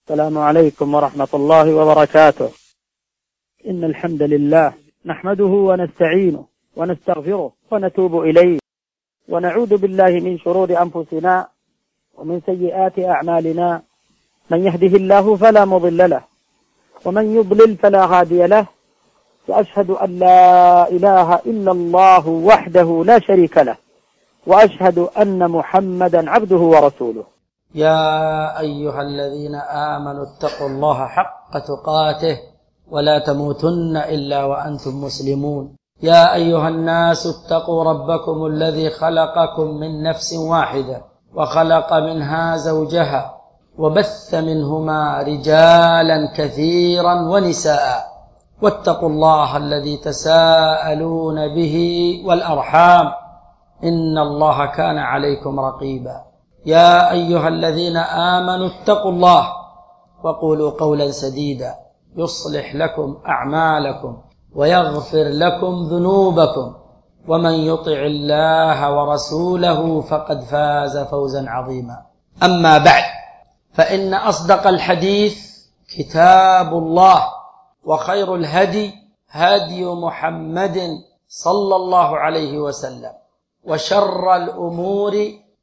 السلام عليكم ورحمة الله وبركاته. إن الحمد لله نحمده ونستعينه ونستغفره ونتوب إليه، ونعوذ بالله من شرور أنفسنا ومن سيئات أعمالنا. من يهده الله فلا مضل له، ومن يضلل فلا هادي له، وأشهد أن لا إله إلا الله وحده لا شريك له، وأشهد أن محمدا عبده ورسوله. يا أيها الذين آمنوا اتقوا الله حق تقاته ولا تموتن إلا وأنتم مسلمون. يا أيها الناس اتقوا ربكم الذي خلقكم من نفس واحدة وخلق منها زوجها وبث منهما رجالا كثيرا ونساء، واتقوا الله الذي تساءلون به والأرحام إن الله كان عليكم رقيبا. يا أيها الذين آمنوا اتقوا الله وقولوا قولا سديدا يصلح لكم أعمالكم ويغفر لكم ذنوبكم، ومن يطع الله ورسوله فقد فاز فوزا عظيما. أما بعد، فإن أصدق الحديث كتاب الله، وخير الهدي هدي محمد صلى الله عليه وسلم، وشر الأمور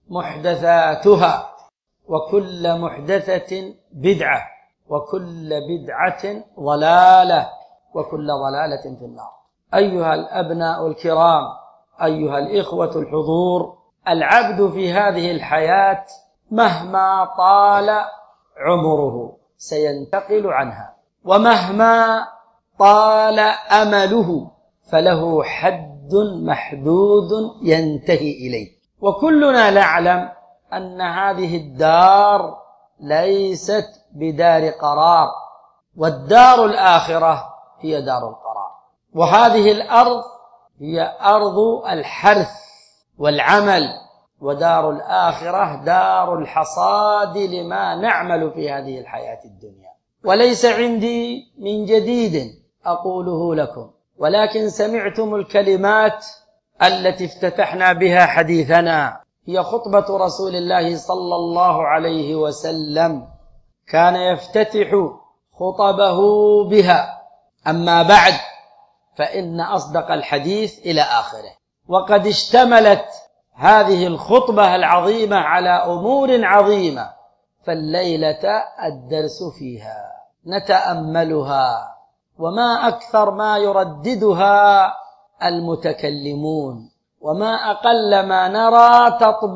محدثاتها، وكل محدثة بدعة، وكل بدعة ضلالة، وكل ضلالة في النار. أيها الأبناء الكرام، أيها الإخوة الحضور، العبد في هذه الحياة مهما طال عمره سينتقل عنها، ومهما طال أمله فله حد محدود ينتهي إليه. وكلنا نعلم أن هذه الدار ليست بدار قرار، والدار الآخرة هي دار القرار. وهذه الأرض هي أرض الحرث والعمل، ودار الآخرة دار الحصاد لما نعمل في هذه الحياة الدنيا. وليس عندي من جديد أقوله لكم، ولكن سمعتم الكلمات التي افتتحنا بها حديثنا، هي خطبة رسول الله صلى الله عليه وسلم، كان يفتتح خطبه بها. أما بعد، فإن أصدق الحديث إلى آخره. وقد اشتملت هذه الخطبة العظيمة على أمور عظيمة، فالليلة الدرس فيها نتأملها، وما أكثر ما يرددها المتكلمون، وما أقل ما نرى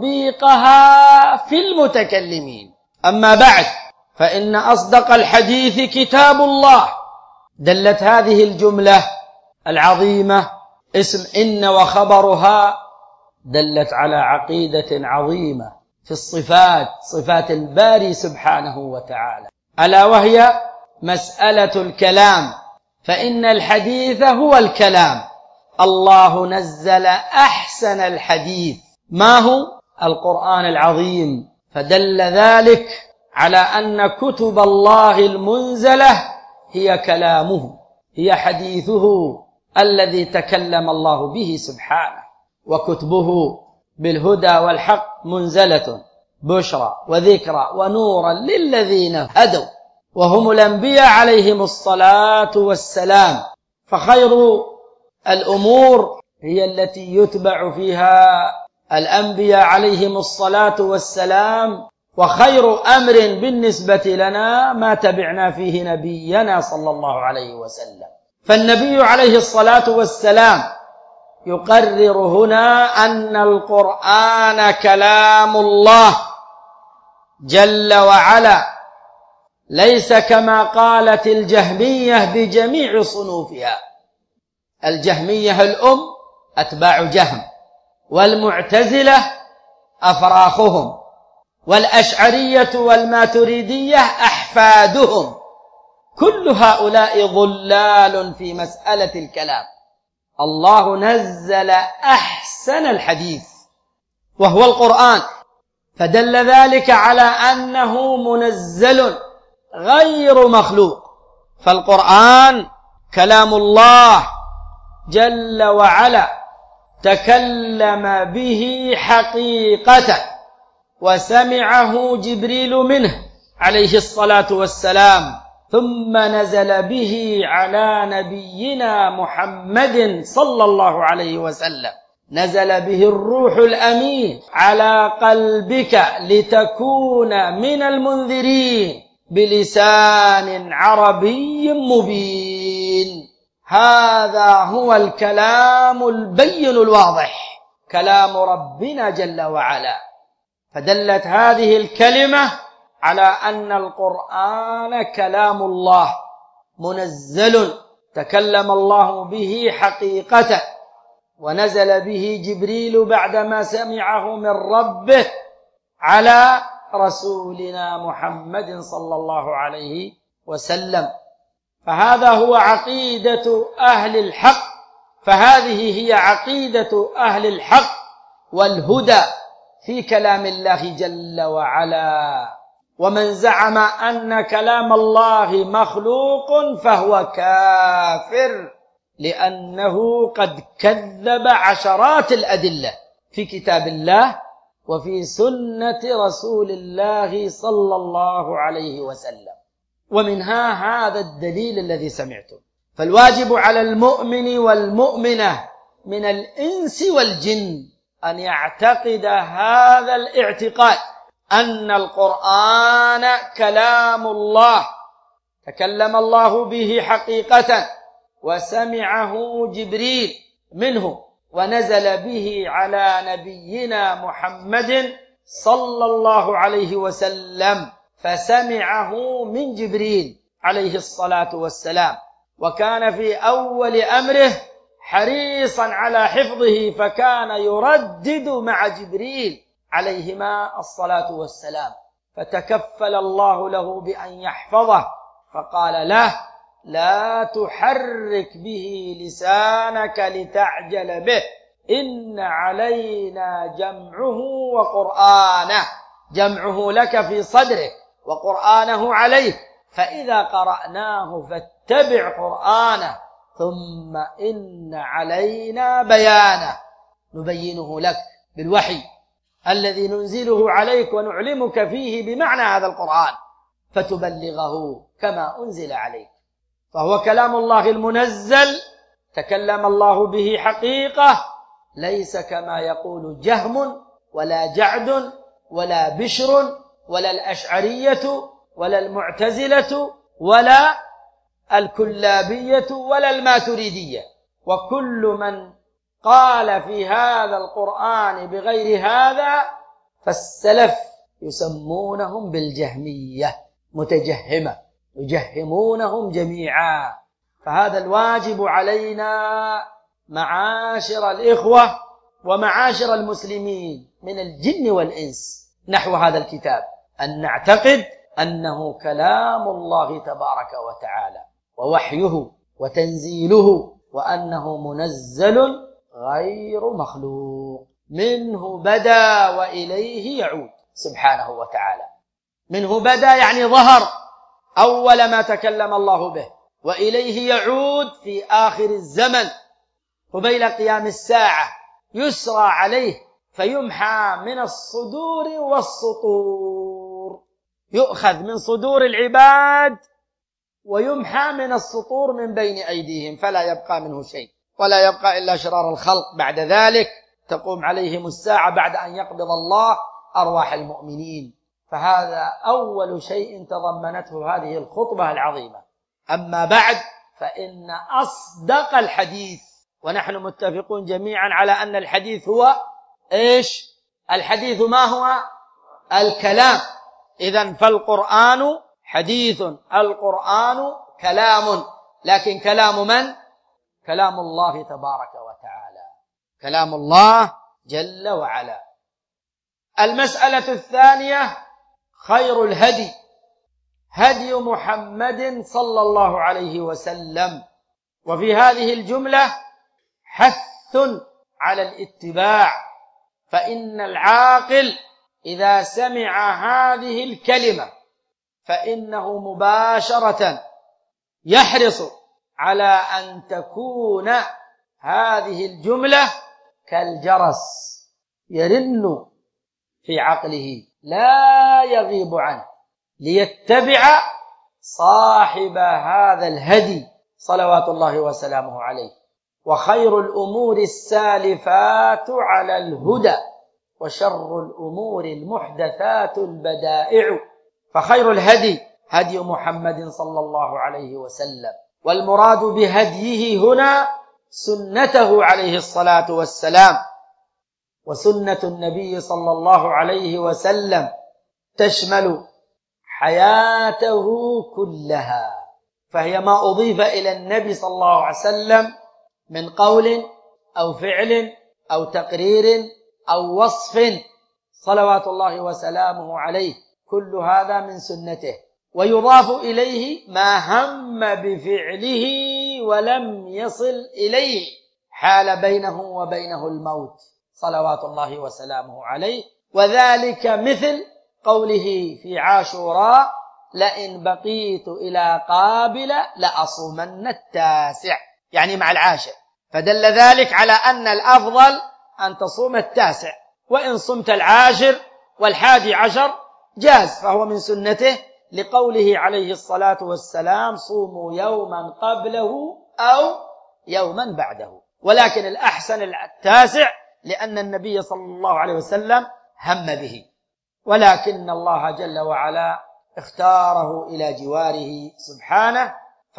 تطبيقها في المتكلمين. أما بعد، فإن أصدق الحديث كتاب الله. دلت هذه الجملة العظيمة اسم إن وخبرها دلت على عقيدة عظيمة في الصفات، صفات الباري سبحانه وتعالى، ألا وهي مسألة الكلام. فإن الحديث هو الكلام. الله نزل أحسن الحديث، ما هو؟ القرآن العظيم. فدل ذلك على أن كتب الله المنزلة هي كلامه، هي حديثه الذي تكلم الله به سبحانه. وكتبه بالهدى والحق منزلة بشرى وذكرى ونورا للذين هدوا، وهم الأنبياء عليهم الصلاة والسلام. فخير الأمور هي التي يتبع فيها الأنبياء عليهم الصلاة والسلام، وخير أمر بالنسبة لنا ما تبعنا فيه نبينا صلى الله عليه وسلم. فالنبي عليه الصلاة والسلام يقرر هنا أن القرآن كلام الله جل وعلا، ليس كما قالت الجهمية بجميع صنوفها. الجهمية الأم أتباع جهم، والمعتزلة أفراخهم، والأشعرية والماتريدية أحفادهم. كل هؤلاء ضلال في مسألة الكلام. الله نزل أحسن الحديث وهو القرآن، فدل ذلك على أنه منزل غير مخلوق. فالقرآن كلام الله جل وعلا، تكلم به حقيقته، وسمعه جبريل منه عليه الصلاة والسلام، ثم نزل به على نبينا محمد صلى الله عليه وسلم، نزل به الروح الأمين على قلبك لتكون من المنذرين بلسان عربي مبين. هذا هو الكلام البين الواضح، كلام ربنا جل وعلا. فدلت هذه الكلمة على أن القرآن كلام الله منزل، تكلم الله به حقيقة، ونزل به جبريل بعدما سمعه من ربه على رسولنا محمد صلى الله عليه وسلم. فهذا هو عقيدة أهل الحق، فهذه هي عقيدة أهل الحق والهدى في كلام الله جل وعلا. ومن زعم أن كلام الله مخلوق فهو كافر، لأنه قد كذب عشرات الأدلة في كتاب الله وفي سنة رسول الله صلى الله عليه وسلم، ومنها هذا الدليل الذي سمعتم. فالواجب على المؤمن والمؤمنة من الإنس والجن أن يعتقد هذا الاعتقاد، أن القرآن كلام الله، تكلم الله به حقيقة، وسمعه جبريل منه، ونزل به على نبينا محمد صلى الله عليه وسلم، فسمعه من جبريل عليه الصلاة والسلام، وكان في أول أمره حريصا على حفظه، فكان يردد مع جبريل عليهما الصلاة والسلام، فتكفل الله له بأن يحفظه، فقال له: لا تحرك به لسانك لتعجل به، إن علينا جمعه وقرآنه، جمعه لك في صدرك وقرآنه عليك، فإذا قرأناه فاتبع قرآنه، ثم إن علينا بيانه، نبينه لك بالوحي الذي ننزله عليك ونعلمك فيه بمعنى هذا القرآن، فتبلغه كما أنزل عليك. فهو كلام الله المنزل، تكلم الله به حقيقة، ليس كما يقول جهم ولا جعد ولا بشر ولا الأشعرية ولا المعتزلة ولا الكلابية ولا الماتريدية، وكل من قال في هذا القرآن بغير هذا فالسلف يسمونهم بالجهمية، متجهمة، يجهمونهم جميعا. فهذا الواجب علينا معاشر الإخوة ومعاشر المسلمين من الجن والإنس نحو هذا الكتاب، أن نعتقد أنه كلام الله تبارك وتعالى ووحيه وتنزيله، وأنه منزل غير مخلوق، منه بدأ وإليه يعود سبحانه وتعالى. منه بدأ يعني ظهر أول ما تكلم الله به، وإليه يعود في آخر الزمن قبيل قيام الساعة، يسرى عليه فيمحى من الصدور والسطور، يؤخذ من صدور العباد ويمحى من السطور من بين أيديهم، فلا يبقى منه شيء، ولا يبقى إلا شرار الخلق. بعد ذلك تقوم عليهم الساعة بعد أن يقبض الله أرواح المؤمنين. فهذا أول شيء تضمنته هذه الخطبة العظيمة. أما بعد، فإن أصدق الحديث، ونحن متفقون جميعا على أن الحديث هو إيش؟ الحديث ما هو؟ الكلام. إذن فالقرآن حديث، القرآن كلام، لكن كلام من؟ كلام الله تبارك وتعالى، كلام الله جل وعلا. المسألة الثانية: خير الهدي هدي محمد صلى الله عليه وسلم. وفي هذه الجملة حث على الاتباع، فإن العاقل إذا سمع هذه الكلمة فإنه مباشرة يحرص على أن تكون هذه الجملة كالجرس يرن في عقله لا يغيب عنه، ليتبع صاحب هذا الهدي صلوات الله وسلامه عليه. وخير الأمور السالفات على الهدى، وشر الأمور المحدثات البدائع. فخير الهدي هدي محمد صلى الله عليه وسلم، والمراد بهديه هنا سنته عليه الصلاة والسلام. وسنة النبي صلى الله عليه وسلم تشمل حياته كلها، فهي ما أضيف إلى النبي صلى الله عليه وسلم من قول أو فعل أو تقرير أو وصف صلوات الله وسلامه عليه، كل هذا من سنته. ويضاف إليه ما هم بفعله ولم يصل إليه حال بينه وبينه الموت صلوات الله وسلامه عليه. وذلك مثل قوله في عاشوراء: لئن بقيت إلى قابل لأصومن التاسع، يعني مع العاشر. فدل ذلك على أن الأفضل أن تصوم التاسع، وإن صمت العاشر والحادي عشر جاز، فهو من سنته، لقوله عليه الصلاة والسلام: صوموا يوما قبله أو يوما بعده. ولكن الأحسن التاسع، لأن النبي صلى الله عليه وسلم هم به، ولكن الله جل وعلا اختاره إلى جواره سبحانه،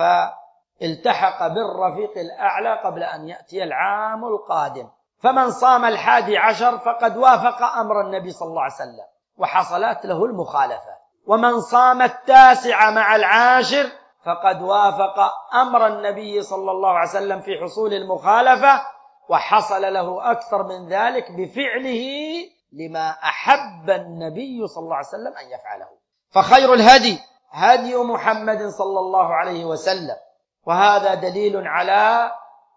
فالتحق بالرفيق الأعلى قبل أن يأتي العام القادم. فمن صام الحادي عشر فقد وافق أمر النبي صلى الله عليه وسلم وحصلت له المخالفة، ومن صام التاسع مع العاشر فقد وافق أمر النبي صلى الله عليه وسلم في حصول المخالفة، وحصل له أكثر من ذلك بفعله لما أحب النبي صلى الله عليه وسلم أن يفعله. فخير الهدي هدي محمد صلى الله عليه وسلم، وهذا دليل على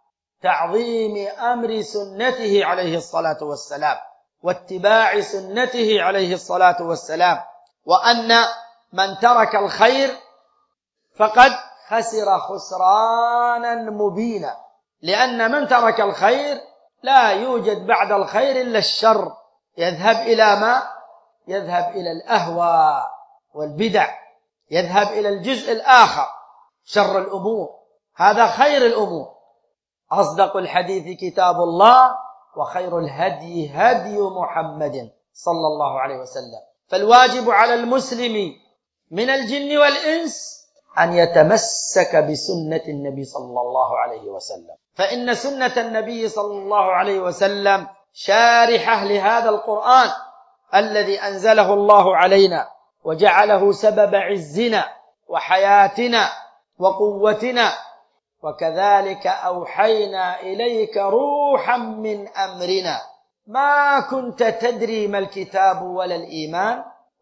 تعظيم أمر سنته عليه الصلاة والسلام واتباع سنته عليه الصلاة والسلام، وأن من ترك الخير فقد خسر خسرانا مبينا، لأن من ترك الخير لا يوجد بعد الخير إلا الشر، يذهب إلى ما؟ يذهب إلى الأهواء والبدع، يذهب إلى الجزء الآخر، شر الأمور. هذا خير الأمور. أصدق الحديث كتاب الله، وخير الهدي هدي محمد صلى الله عليه وسلم. فالواجب على المسلم من الجن والإنس أن يتمسك بسنة النبي صلى الله عليه وسلم، فإن سنة النبي صلى الله عليه وسلم شارحة لهذا القرآن الذي أنزله الله علينا وجعله سبب عزنا وحياتنا وقوتنا. وكذلك أوحينا إليك روحا من أمرنا ما كنت تدري ما الكتاب ولا الإيمان،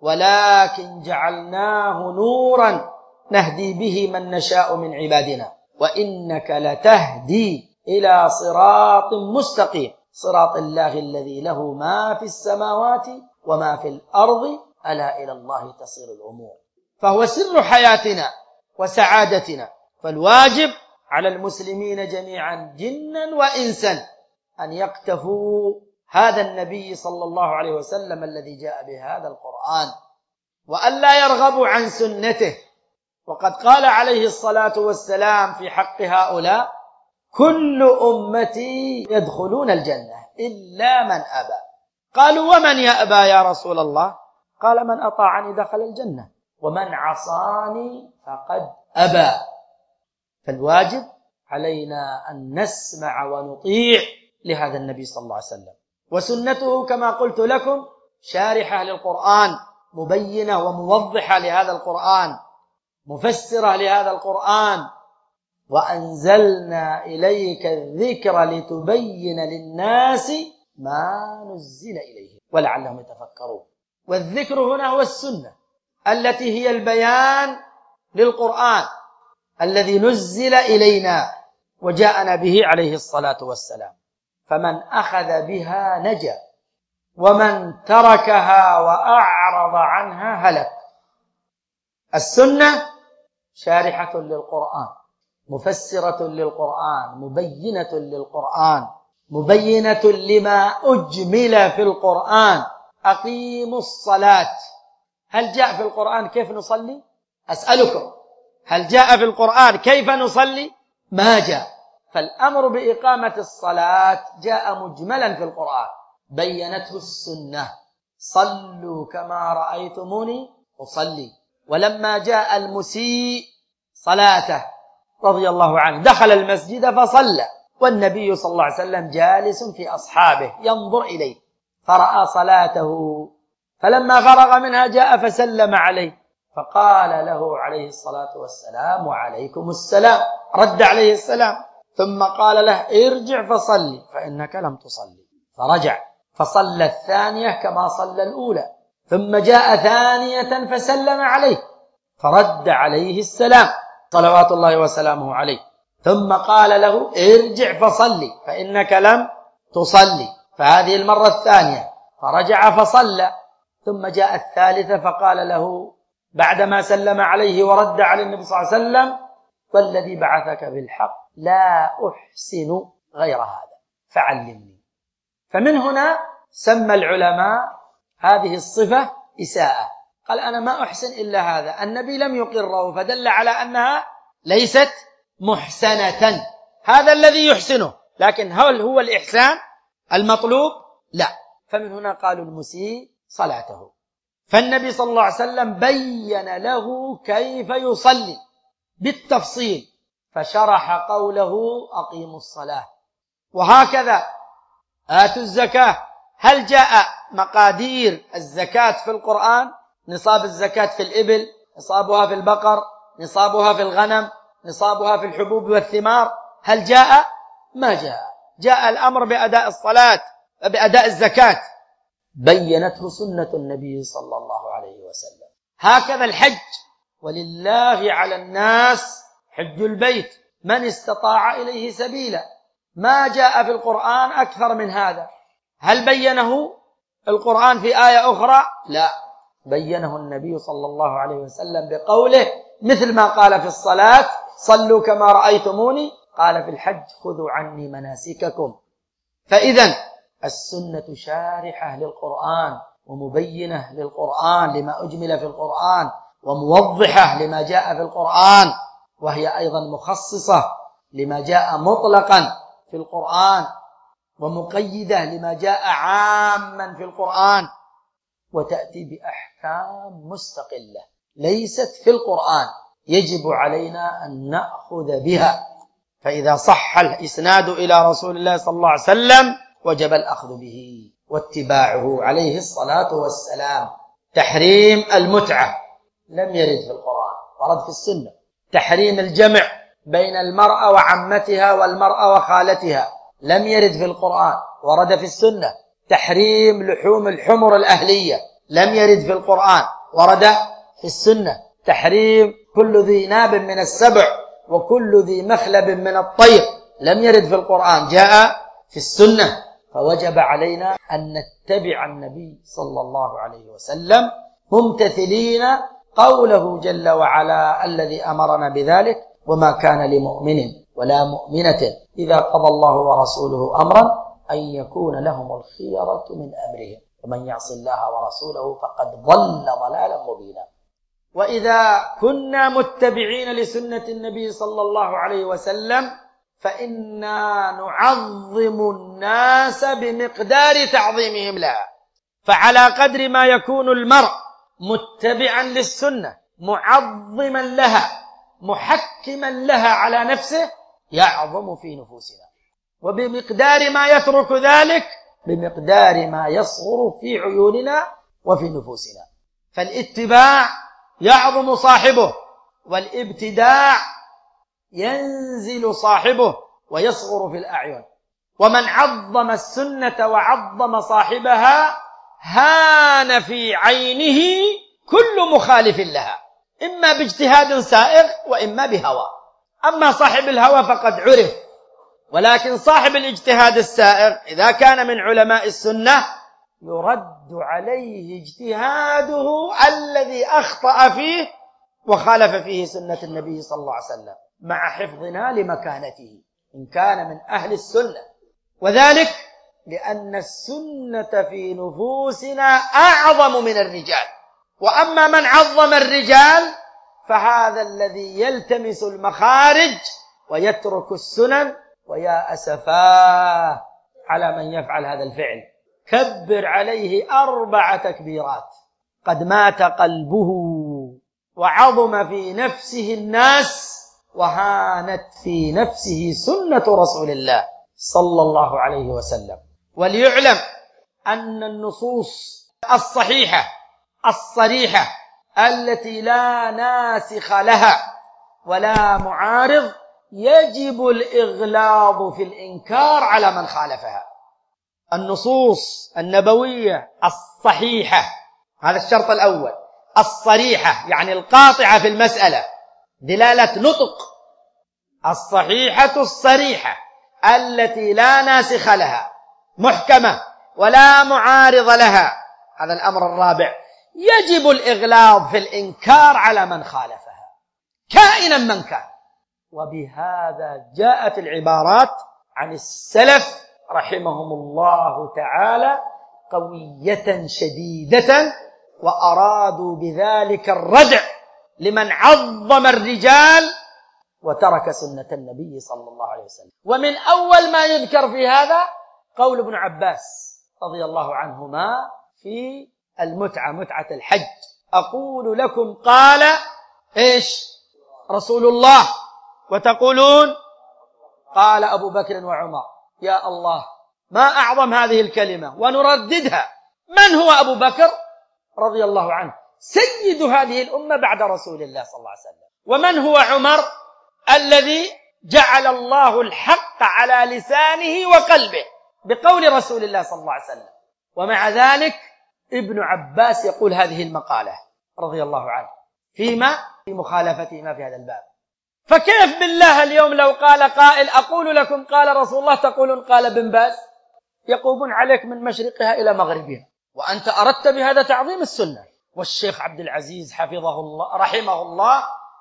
ولكن جعلناه نورا نهدي به من نشاء من عبادنا، وإنك لتهدي إلى صراط مستقيم، صراط الله الذي له ما في السماوات وما في الأرض، ألا إلى الله تصير الأمور. فهو سر حياتنا وسعادتنا. فالواجب على المسلمين جميعا جنا وإنسا أن يقتفوا هذا النبي صلى الله عليه وسلم الذي جاء بهذا القرآن، وأن لا يرغبوا عن سنته. وقد قال عليه الصلاة والسلام في حق هؤلاء: كل أمتي يدخلون الجنة إلا من أبى. قالوا: ومن يأبى يا رسول الله؟ قال: من أطاعني دخل الجنة، ومن عصاني فقد أبى. فالواجب علينا أن نسمع ونطيع لهذا النبي صلى الله عليه وسلم. وسنته كما قلت لكم شارحة للقرآن، مبينة وموضحة لهذا القرآن، مفسرة لهذا القرآن. وأنزلنا إليك الذكر لتبين للناس ما نزل إليهم ولعلهم يتفكرون. والذكر هنا هو السنة التي هي البيان للقرآن الذي نزل إلينا وجاءنا به عليه الصلاة والسلام. فمن أخذ بها نجا، ومن تركها وأعرض عنها هلك. السنة شارحة للقرآن، مفسرة للقرآن، مبينة للقرآن، مبينة لما أجمل في القرآن. أقيموا الصلاة، هل جاء في القرآن كيف نصلي؟ أسألكم، هل جاء في القرآن كيف نصلي؟ ما جاء. فالأمر بإقامة الصلاة جاء مجملا في القرآن، بينته السنة: صلوا كما رأيتموني أصلي. ولما جاء المسيء صلاته رضي الله عنه دخل المسجد فصلى، والنبي صلى الله عليه وسلم جالس في أصحابه ينظر إليه، فرأى صلاته، فلما فرغ منها جاء فسلم عليه، فقال له عليه الصلاة والسلام: وعليكم السلام. رد عليه السلام، ثم قال له: ارجع فصلي فإنك لم تصلي. فرجع فصلى الثانية كما صلى الأولى، ثم جاء ثانية فسلم عليه، فرد عليه السلام صلوات الله وسلامه عليه، ثم قال له: ارجع فصلي فإنك لم تصلي. فهذه المرة الثانية، فرجع فصلى، ثم جاء الثالثة فقال له بعدما سلم عليه ورد على النبي صلى الله عليه وسلم: والذي بعثك بالحق لا أحسن غير هذا فعلمني. فمن هنا سمى العلماء هذه الصفة إساءة، قال أنا ما أحسن إلا هذا، النبي لم يقره، فدل على أنها ليست محسنة. هذا الذي يحسنه، لكن هل هو الإحسان المطلوب؟ لا. فمن هنا قالوا المسيء صلاته. فالنبي صلى الله عليه وسلم بين له كيف يصلي بالتفصيل، فشرح قوله: أقيموا الصلاة. وهكذا آتوا الزكاة. هل جاء مقادير الزكاة في القرآن؟ نصاب الزكاة في الإبل، نصابها في البقر، نصابها في الغنم، نصابها في الحبوب والثمار. هل جاء؟ ما جاء. جاء الأمر بأداء الصلاة، بأداء الزكاة، بينته سنة النبي صلى الله عليه وسلم. هكذا الحج: ولله على الناس حج البيت من استطاع إليه سبيلا. ما جاء في القرآن أكثر من هذا. هل بينه القرآن في آية أخرى؟ لا، بينه النبي صلى الله عليه وسلم بقوله، مثل ما قال في الصلاة: صلوا كما رأيتموني، قال في الحج: خذوا عني مناسككم. فإذن السنة شارحة للقرآن ومبينة للقرآن لما أجمل في القرآن، وموضحة لما جاء في القرآن، وهي أيضا مخصصة لما جاء مطلقا في القرآن، ومقيدة لما جاء عاما في القرآن، وتأتي بأحكام مستقلة ليست في القرآن، يجب علينا أن نأخذ بها. فإذا صح الإسناد إلى رسول الله صلى الله عليه وسلم وجب الأخذ به واتباعه عليه الصلاة والسلام. تحريم المتعة لم يرد في القرآن، ورد في السنة. تحريم الجمع بين المرأة وعمتها والمرأة وخالتها لم يرد في القرآن، ورد في السنة. تحريم لحوم الحمر الأهلية لم يرد في القرآن، ورد في السنة. تحريم كل ذي ناب من السبع وكل ذي مخلب من الطير لم يرد في القرآن، جاء في السنة. فوجب علينا أن نتبع النبي صلى الله عليه وسلم ممتثلين قوله جل وعلا الذي أمرنا بذلك: وما كان لمؤمن ولا مؤمنة إذا قضى الله ورسوله أمرا أن يكون لهم الخيرة من أمرهم ومن يعص الله ورسوله فقد ضل ضلالا مبينا. وإذا كنا متبعين لسنة النبي صلى الله عليه وسلم فإنا نعظم الناس بمقدار تعظيمهم لها. فعلى قدر ما يكون المرء متبعا للسنة معظما لها محكما لها على نفسه يعظم في نفوسنا، وبمقدار ما يترك ذلك بمقدار ما يصغر في عيوننا وفي نفوسنا. فالاتباع يعظم صاحبه، والابتداع ينزل صاحبه ويصغر في الأعين. ومن عظم السنة وعظم صاحبها هان في عينه كل مخالف لها، إما باجتهاد سائغ وإما بهوى. أما صاحب الهوى فقد عرف، ولكن صاحب الاجتهاد السائغ إذا كان من علماء السنة يرد عليه اجتهاده الذي أخطأ فيه وخالف فيه سنة النبي صلى الله عليه وسلم، مع حفظنا لمكانته إن كان من أهل السنة. وذلك لأن السنة في نفوسنا أعظم من الرجال، وأما من عظم الرجال فهذا الذي يلتمس المخارج ويترك السنن، ويا أسفاه على من يفعل هذا الفعل. كبر عليه 4 تكبيرات. قد مات قلبه وعظم في نفسه الناس وهانت في نفسه سنة رسول الله صلى الله عليه وسلم. وليعلم أن النصوص الصحيحة الصريحة التي لا ناسخ لها ولا معارض يجب الإغلاظ في الإنكار على من خالفها. النصوص النبوية الصحيحة، هذا الشرط الأول، الصريحة يعني القاطعة في المسألة، دلالة نطق، الصحيحة الصريحة التي لا ناسخ لها، محكمة ولا معارض لها، هذا الأمر الرابع، يجب الإغلاظ في الإنكار على من خالفها كائنا من كان. وبهذا جاءت العبارات عن السلف رحمهم الله تعالى قوية شديدة، وأرادوا بذلك الردع لمن عظم الرجال وترك سنة النبي صلى الله عليه وسلم. ومن أول ما يذكر في هذا قول ابن عباس رضي الله عنهما في المتعة، متعة الحج: أقول لكم قال إيش رسول الله، وتقولون قال أبو بكر وعمر. يا الله، ما أعظم هذه الكلمة، ونرددها. من هو أبو بكر رضي الله عنه؟ سيد هذه الأمة بعد رسول الله صلى الله عليه وسلم. ومن هو عمر الذي جعل الله الحق على لسانه وقلبه بقول رسول الله صلى الله عليه وسلم؟ ومع ذلك ابن عباس يقول هذه المقالة رضي الله عنه في مخالفتهما في هذا الباب. فكيف بالله اليوم لو قال قائل: أقول لكم قال رسول الله، تقولون قال ابن باز؟ يقومون عليك من مشرقها إلى مغربها، وأنت أردت بهذا تعظيم السنة. والشيخ عبد العزيز حفظه الله رحمه الله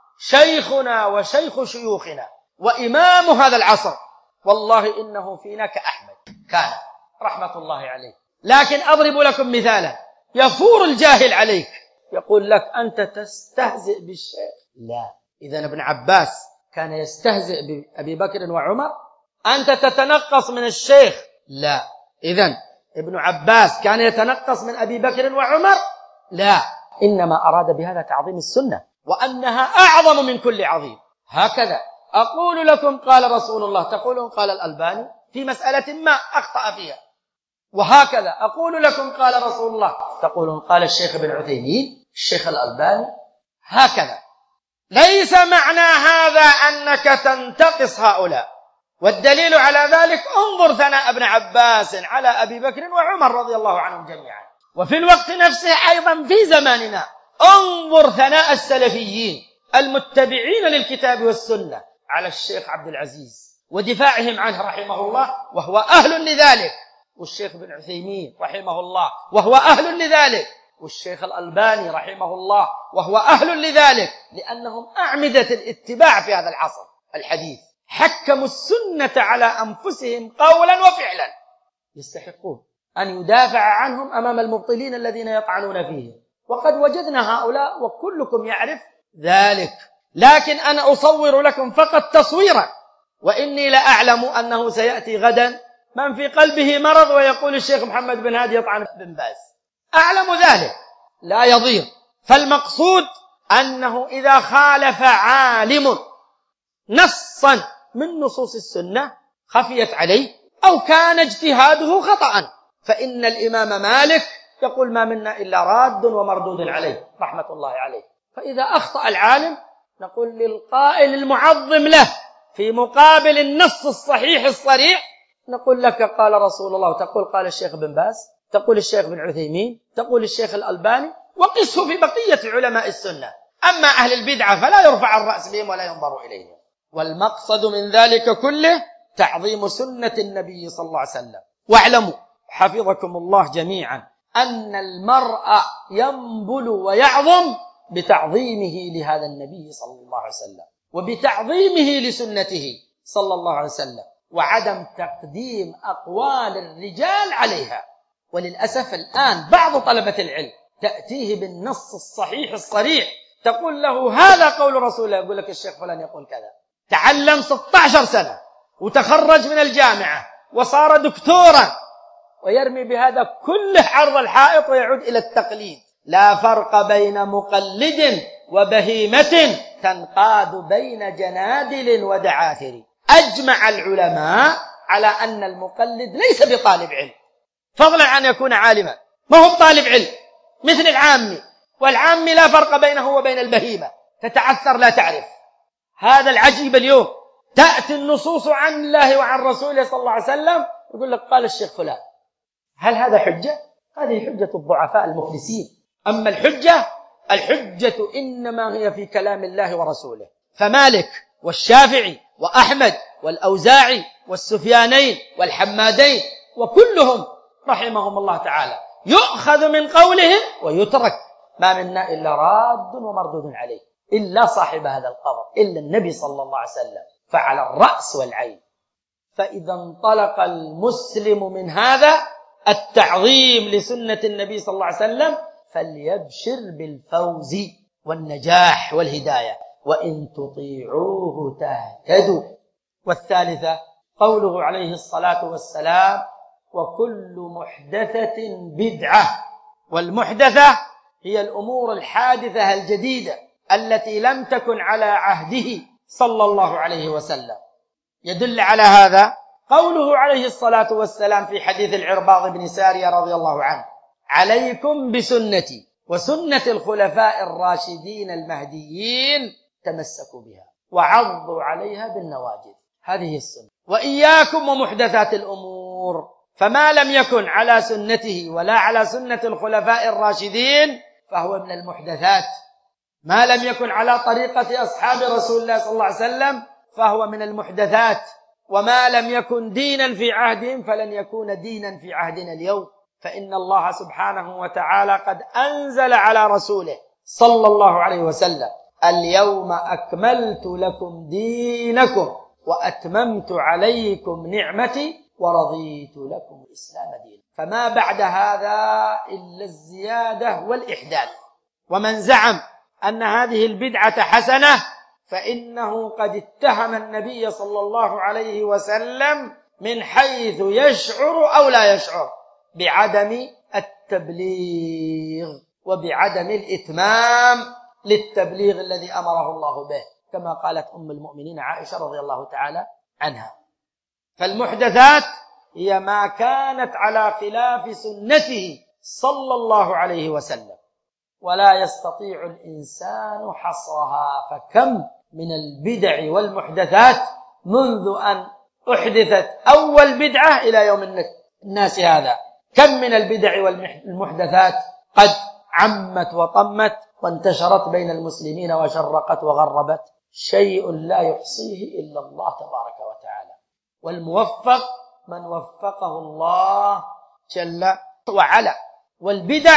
شيخنا وشيخ شيوخنا وإمام هذا العصر، والله إنه فينا كأحمد كان رحمة الله عليه. لكن أضرب لكم مثالا يفور الجاهل عليك، يقول لك: أنت تستهزئ بالشيخ. لا، إذن ابن عباس كان يستهزئ بأبي بكر وعمر؟ أنت تتنقص من الشيخ؟ لا. إذن ابن عباس كان يتنقص من أبي بكر وعمر؟ لا، إنما أراد بهذا تعظيم السنة وأنها أعظم من كل عظيم. هكذا أقول لكم قال رسول الله، تقولون قال الألباني في مسألة ما أخطأ فيها، وهكذا أقول لكم قال رسول الله، تقولون قال الشيخ ابن عثيمين، الشيخ الألباني. هكذا. ليس معنى هذا أنك تنتقص هؤلاء، والدليل على ذلك انظر ثناء ابن عباس على أبي بكر وعمر رضي الله عنهم جميعا. وفي الوقت نفسه أيضا في زماننا انظر ثناء السلفيين المتبعين للكتاب والسنة على الشيخ عبد العزيز ودفاعهم عنه رحمه الله وهو أهل لذلك، والشيخ ابن عثيمين رحمه الله وهو أهل لذلك، والشيخ الألباني رحمه الله وهو أهل لذلك، لأنهم أعمدة الاتباع في هذا العصر الحديث، حكموا السنة على أنفسهم قولا وفعلا، يستحقون أن يدافع عنهم أمام المبطلين الذين يطعنون فيهم. وقد وجدنا هؤلاء وكلكم يعرف ذلك، لكن أنا أصور لكم فقط تصويرا، وإني لأعلم أنه سيأتي غدا من في قلبه مرض ويقول الشيخ محمد بن هادي يطعن بن باز، أعلم ذلك، لا يضير. فالمقصود أنه إذا خالف عالم نصا من نصوص السنة خفيت عليه أو كان اجتهاده خطأ، فإن الإمام مالك يقول: ما منا إلا راد ومردود عليه رحمة الله عليه. فإذا أخطأ العالم نقول للقائل المعظم له في مقابل النص الصحيح الصريح، نقول لك قال رسول الله، تقول قال الشيخ بن باز، تقول الشيخ بن عثيمين، تقول الشيخ الألباني، وقسه في بقية علماء السنة. أما أهل البدعة فلا يرفع الرأس بهم ولا ينظر إليهم. والمقصد من ذلك كله تعظيم سنة النبي صلى الله عليه وسلم. واعلموا حفظكم الله جميعا أن المرء ينبل ويعظم بتعظيمه لهذا النبي صلى الله عليه وسلم وبتعظيمه لسنته صلى الله عليه وسلم، وعدم تقديم أقوال الرجال عليها. وللأسف الآن بعض طلبة العلم تأتيه بالنص الصحيح الصريح، تقول له هذا قول رسول الله، يقول لك الشيخ فلان يقول كذا. تعلم 16 سنة وتخرج من الجامعة وصار دكتورا، ويرمي بهذا كله عرض الحائط ويعود إلى التقليد. لا فرق بين مقلد وبهيمة تنقاد بين جنادل ودعاثر. أجمع العلماء على أن المقلد ليس بطالب علم، فضلا عن يكون عالما، ما هو طالب علم مثل العامي، والعامي لا فرق بينه وبين البهيمة، تتعثر لا تعرف. هذا العجيب اليوم تأتي النصوص عن الله وعن رسوله صلى الله عليه وسلم، يقول لك قال الشيخ فلان. هل هذا حجة؟ هذه حجة الضعفاء المفلسين. أما الحجة إنما هي في كلام الله ورسوله. فمالك والشافعي وأحمد والأوزاعي والسفيانين والحمادين وكلهم رحمهم الله تعالى يؤخذ من قولهم ويترك، ما منا إلا راد ومردود عليه، إلا صاحب هذا القبر، إلا النبي صلى الله عليه وسلم، فعلى الرأس والعين. فإذا انطلق المسلم من هذا التعظيم لسنة النبي صلى الله عليه وسلم فليبشر بالفوز والنجاح والهداية، وإن تطيعوه تهتدوا. والثالثة قوله عليه الصلاة والسلام: وكل محدثة بدعة. والمحدثة هي الأمور الحادثة الجديدة التي لم تكن على عهده صلى الله عليه وسلم. يدل على هذا قوله عليه الصلاة والسلام في حديث العرباض بن سارية رضي الله عنه: عليكم بسنتي وسنة الخلفاء الراشدين المهديين، تمسكوا بها وعضوا عليها بالنواجذ. هذه السنة. وإياكم ومحدثات الأمور، فما لم يكن على سنته ولا على سنة الخلفاء الراشدين فهو من المحدثات. ما لم يكن على طريقة أصحاب رسول الله صلى الله عليه وسلم فهو من المحدثات. وما لم يكن دينا في عهدهم فلن يكون دينا في عهدنا اليوم. فإن الله سبحانه وتعالى قد أنزل على رسوله صلى الله عليه وسلم: اليوم أكملت لكم دينكم وأتممت عليكم نعمتي ورضيت لكم الإسلام دينا. فما بعد هذا إلا الزيادة والإحداث. ومن زعم أن هذه البدعة حسنة فإنه قد اتهم النبي صلى الله عليه وسلم من حيث يشعر أو لا يشعر بعدم التبليغ وبعدم الإتمام للتبليغ الذي أمره الله به، كما قالت أم المؤمنين عائشة رضي الله تعالى عنها. فالمحدثات هي ما كانت على خلاف سنته صلى الله عليه وسلم، ولا يستطيع الإنسان حصرها. فكم من البدع والمحدثات منذ أن أحدثت أول بدعة إلى يوم الناس هذا، كم من البدع والمحدثات قد عمت وطمت وانتشرت بين المسلمين وشرقت وغربت، شيء لا يحصيه إلا الله تبارك وتعالى. والموفق من وفقه الله جل وعلا. والبدع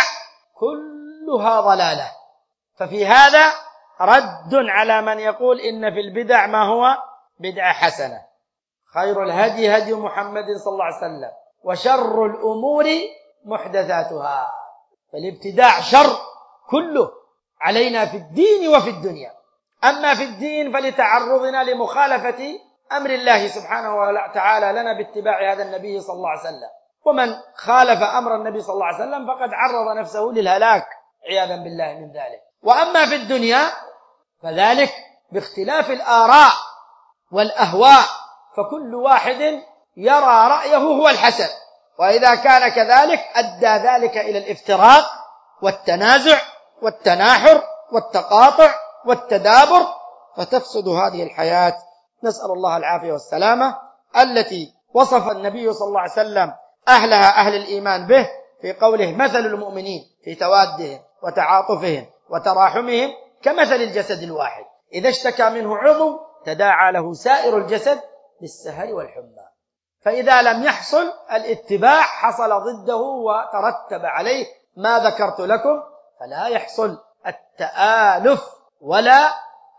كلها ضلالة. ففي هذا رد على من يقول إن في البدع ما هو بدعة حسنة. خير الهدي هدي محمد صلى الله عليه وسلم، وشر الأمور محدثاتها. فالابتداع شر كله علينا في الدين وفي الدنيا. أما في الدين فلتعرضنا لمخالفة أمر الله سبحانه وتعالى لنا باتباع هذا النبي صلى الله عليه وسلم. ومن خالف أمر النبي صلى الله عليه وسلم فقد عرض نفسه للهلاك عياذا بالله من ذلك. وأما في الدنيا فذلك باختلاف الآراء والأهواء، فكل واحد يرى رأيه هو الحسن، وإذا كان كذلك أدى ذلك إلى الافتراق والتنازع والتناحر والتقاطع والتدابر، فتفسد هذه الحياة. نسأل الله العافية والسلامة التي وصف النبي صلى الله عليه وسلم أهلها أهل الإيمان به في قوله: مثل المؤمنين في توادهم وتعاطفهم وتراحمهم كمثل الجسد الواحد إذا اشتكى منه عضو تداعى له سائر الجسد بالسهر والحمى. فإذا لم يحصل الاتباع حصل ضده وترتب عليه ما ذكرت لكم، فلا يحصل التآلف ولا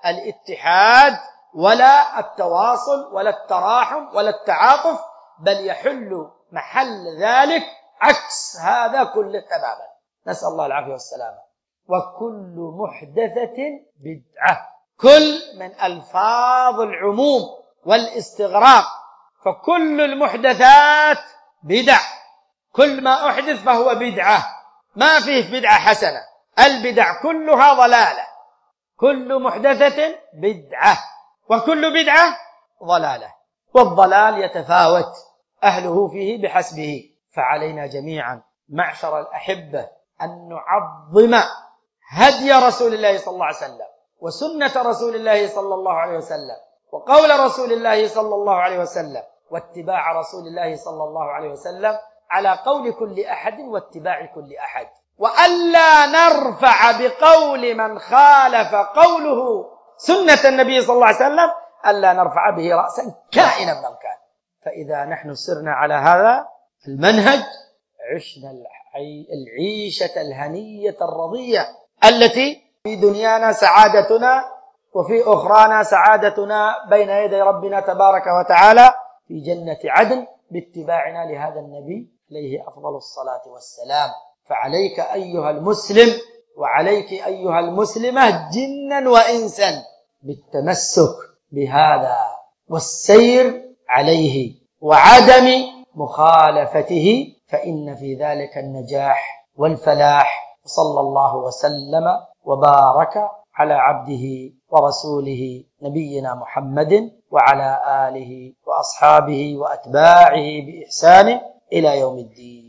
الاتحاد ولا التواصل ولا التراحم ولا التعاطف، بل يحل محل ذلك عكس هذا كله تماما. نسأل الله العافية والسلامة. وكل محدثة بدعة، كل من ألفاظ العموم والاستغراق، فكل المحدثات بدع، كل ما أحدث فهو بدعة، ما فيه بدعة حسنة، البدع كلها ضلالة، كل محدثة بدعة وكل بدعة ضلالة، والضلال يتفاوت أهله فيه بحسبه. فعلينا جميعا معشر الأحبة أن نعظم هدي رسول الله صلى الله عليه وسلم، وسنة رسول الله صلى الله عليه وسلم، وقول رسول الله صلى الله عليه وسلم، واتباع رسول الله صلى الله عليه وسلم على قول كل أحد واتباع كل أحد، وألا نرفع بقول من خالف قوله سنة النبي صلى الله عليه وسلم، ألا نرفع به رأسا كائنا من كان. فإذا نحن سرنا على هذا المنهج عشنا العيشة الهنية الرضية التي في دنيانا سعادتنا وفي أخرانا سعادتنا بين يدي ربنا تبارك وتعالى في جنة عدن باتباعنا لهذا النبي عليه أفضل الصلاة والسلام. فعليك أيها المسلم وعليك أيها المسلمة جنا وإنسا بالتمسك بهذا والسير عليه وعدم مخالفته، فإن في ذلك النجاح والفلاح. صلى الله وسلم وبارك على عبده ورسوله نبينا محمد وعلى آله وأصحابه وأتباعه بإحسان إلى يوم الدين.